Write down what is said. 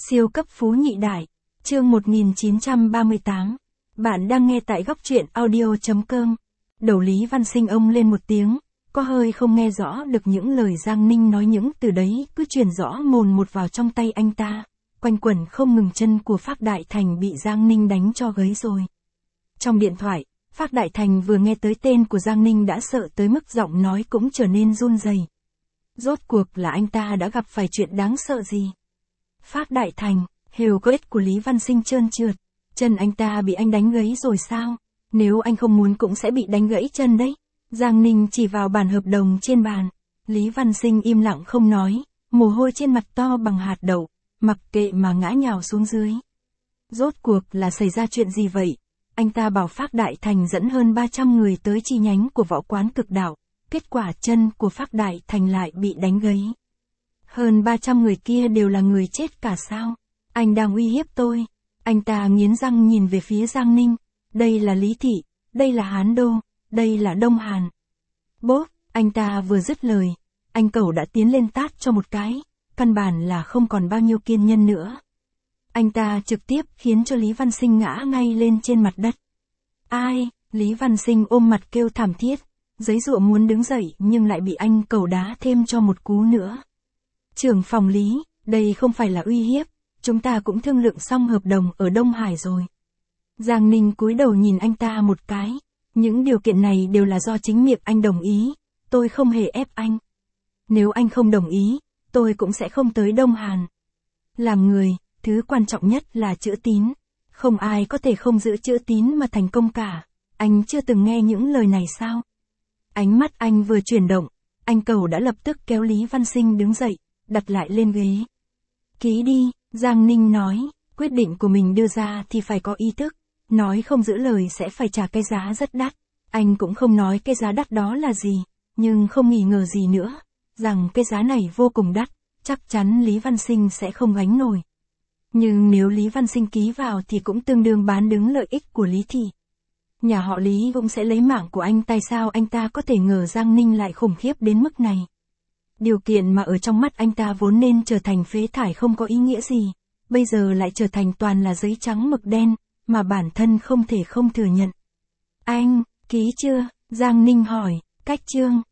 Siêu cấp phú nhị đại. Chương 1938. Bạn đang nghe tại góc truyện audio.com. Đầu Lý Văn Sinh ông lên một tiếng, có hơi không nghe rõ được những lời Giang Ninh nói, những từ đấy cứ truyền rõ mồn một vào trong tay anh ta. Quanh quẩn không ngừng, chân của Phác Đại Thành bị Giang Ninh đánh cho gấy rồi. Trong điện thoại, Phác Đại Thành vừa nghe tới tên của Giang Ninh đã sợ tới mức giọng nói cũng trở nên run rẩy. Rốt cuộc là anh ta đã gặp phải chuyện đáng sợ gì? Phác Đại Thành, hều có ích của Lý Văn Sinh trơn trượt. Chân anh ta bị anh đánh gãy rồi sao? Nếu anh không muốn cũng sẽ bị đánh gãy chân đấy. Giang Ninh chỉ vào bản hợp đồng trên bàn. Lý Văn Sinh im lặng không nói, mồ hôi trên mặt to bằng hạt đậu, mặc kệ mà ngã nhào xuống dưới. Rốt cuộc là xảy ra chuyện gì vậy? Anh ta bảo Phác Đại Thành dẫn hơn 300 người tới chi nhánh của Võ Quán Cực Đạo. Kết quả chân của Phác Đại Thành lại bị đánh gãy. Hơn 300 người kia đều là người chết cả sao? Anh đang uy hiếp tôi. Anh ta nghiến răng nhìn về phía Giang Ninh. Đây là Lý Thị, đây là Hán Đô, đây là Đông Hàn. Bốp, anh ta vừa dứt lời, anh Cẩu đã tiến lên tát cho một cái, căn bản là không còn bao nhiêu kiên nhẫn nữa. Anh ta trực tiếp khiến cho Lý Văn Sinh ngã ngay lên trên mặt đất. Ai? Lý Văn Sinh ôm mặt kêu thảm thiết, giấy giụa muốn đứng dậy nhưng lại bị anh Cẩu đá thêm cho một cú nữa. Trưởng phòng Lý, đây không phải là uy hiếp, chúng ta cũng thương lượng xong hợp đồng ở Đông Hải rồi. Giang Ninh cúi đầu nhìn anh ta một cái, những điều kiện này đều là do chính miệng anh đồng ý, tôi không hề ép anh. Nếu anh không đồng ý, tôi cũng sẽ không tới Đông Hàn. Làm người, thứ quan trọng nhất là chữ tín, không ai có thể không giữ chữ tín mà thành công cả. Anh chưa từng nghe những lời này sao? Ánh mắt anh vừa chuyển động, anh Cẩu đã lập tức kéo Lý Văn Sinh đứng dậy, đặt lại lên ghế. Ký đi, Giang Ninh nói, quyết định của mình đưa ra thì phải có ý thức, nói không giữ lời sẽ phải trả cái giá rất đắt. Anh cũng không nói cái giá đắt đó là gì, nhưng không nghi ngờ gì nữa, rằng cái giá này vô cùng đắt, chắc chắn Lý Văn Sinh sẽ không gánh nổi. Nhưng nếu Lý Văn Sinh ký vào thì cũng tương đương bán đứng lợi ích của Lý Thị. Nhà họ Lý cũng sẽ lấy mạng của anh, tại sao anh ta có thể ngờ Giang Ninh lại khủng khiếp đến mức này? Điều kiện mà ở trong mắt anh ta vốn nên trở thành phế thải không có ý nghĩa gì, bây giờ lại trở thành toàn là giấy trắng mực đen, mà bản thân không thể không thừa nhận. Anh, ký chưa? Giang Ninh hỏi, cách chương.